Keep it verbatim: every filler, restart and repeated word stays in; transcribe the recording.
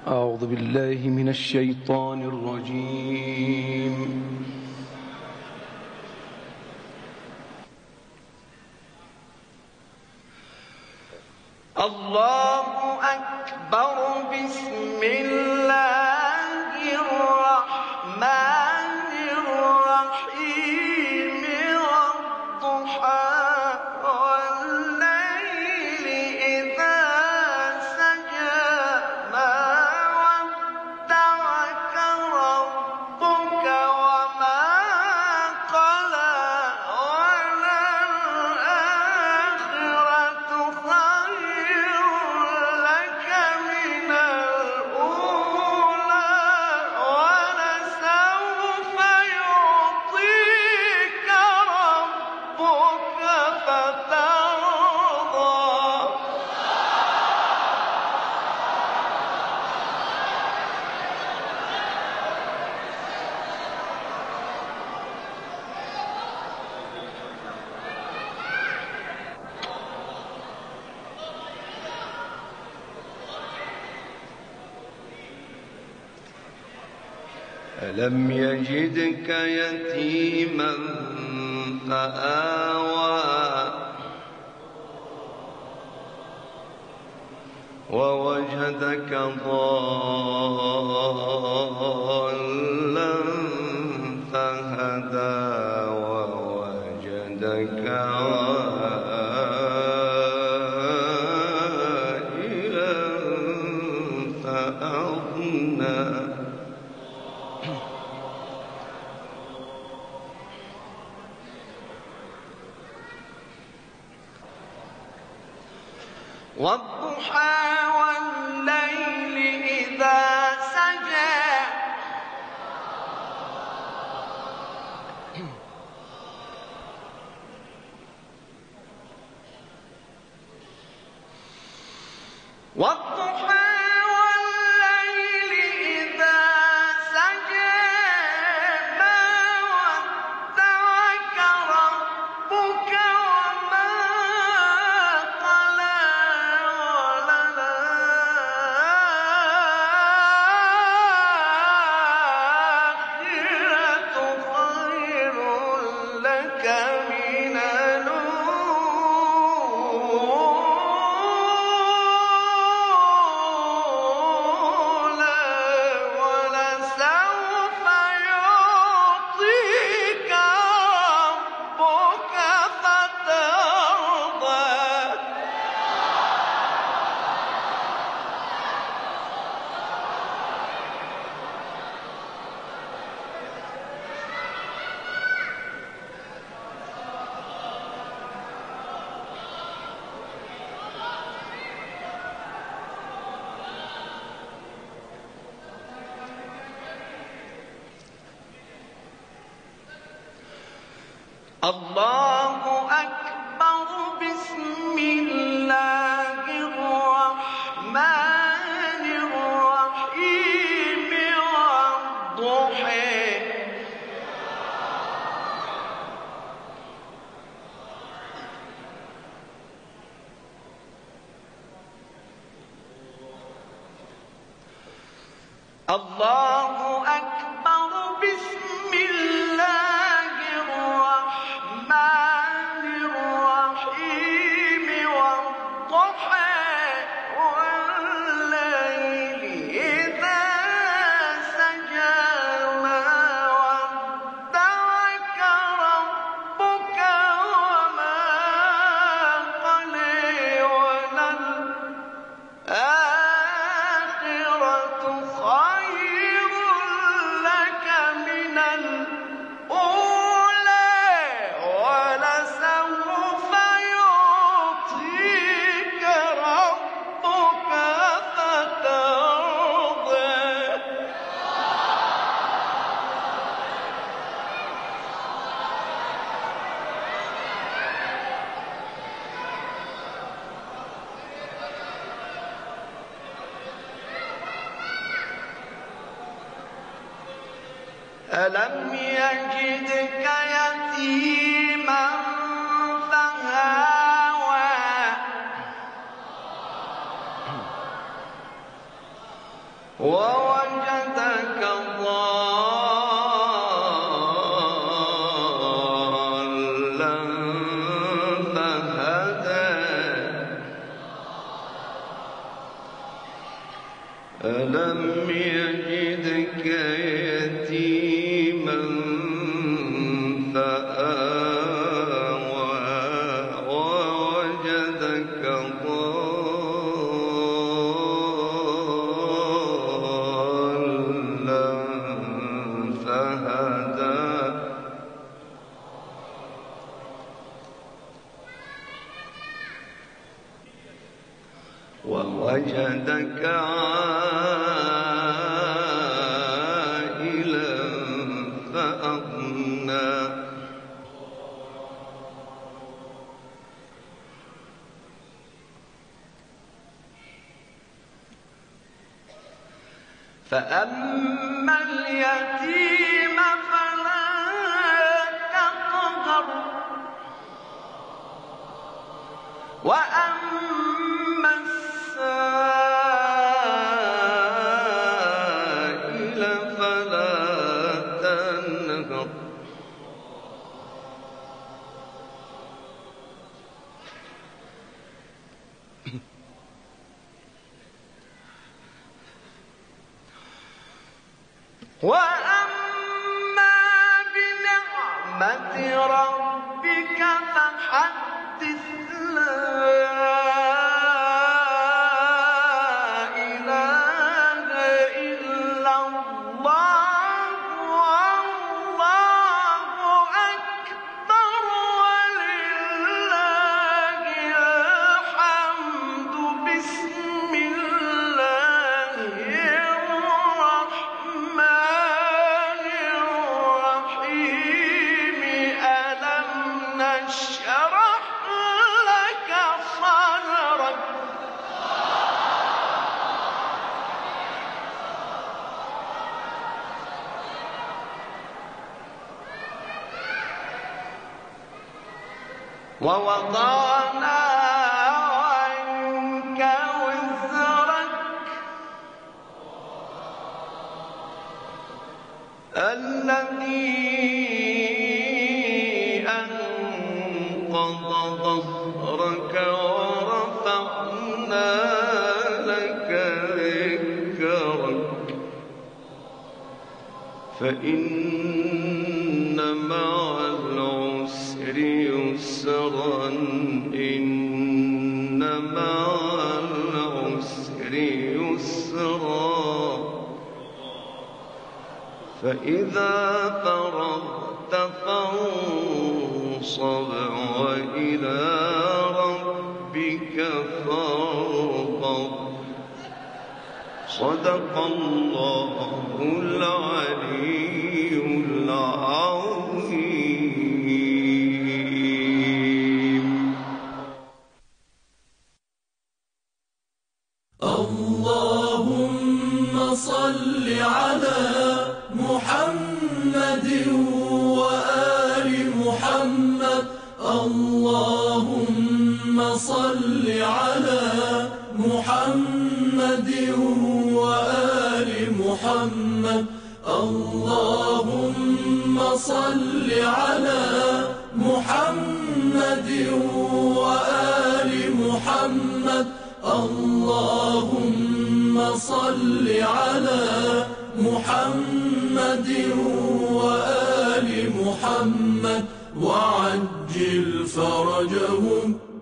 أعوذ بالله من الشيطان الرجيم. الله أكبر. بسم الله الرحمن الرحيم. والضحى والليل إذا سجى ما ودعك ربك وما قلى وللآخرة خير لك من الأولى ولسوف يعطيك ربك فترضى. ألم يجدك يتيما فآوى ووجدك ضالا فهدى ووجدك عائلا فأغنى. والضحى والليل إذا سجى والضحى والليل إذا سجى ما ودعك ربك وما قلى وللآخرة خير لك من الأولى ولسوف يعطيك ربك فترضى. الله أكبر. بسم الله الرحمن الرحيم. والضحى الله أكبر. بسم الله الرحمن الرحيم. والضحى والليل إذا سجى ما ودعك ربك وما قلى وللآخرة خير لك من الأولى ولسوف يعطيك ربك فترضى. ألم يجدك يتيما فآوى ووجدك ضالا فهدى ألم يجدك يتيما فآوى ووجدك ضالا فهدى ووجدك عائلا فأغنى فأما اليتيم فلا تقهر وأما السائل فلا تنهر وأما بنعمة ربك فحدث لا إله إلا الله والله أكبر ولله الحمد بسم الله الرحمن الرحيم ألم نشرح لك صدرك ووضعنا عنك وزرك الذي أنقض ظهرك ورفعنا لك ذكرك فإن مع العسر يسرا إن مع العسر يسرا فإذا فرغت فانصب وإلى ربك فارغب صدق الله العلي العظيم. اللهم صل على محمد وآل محمد. اللهم صل على محمد وآل محمد. اللهم صل على محمد وآل محمد. اللهم صل على محمد وآل محمد وعجل فرجهم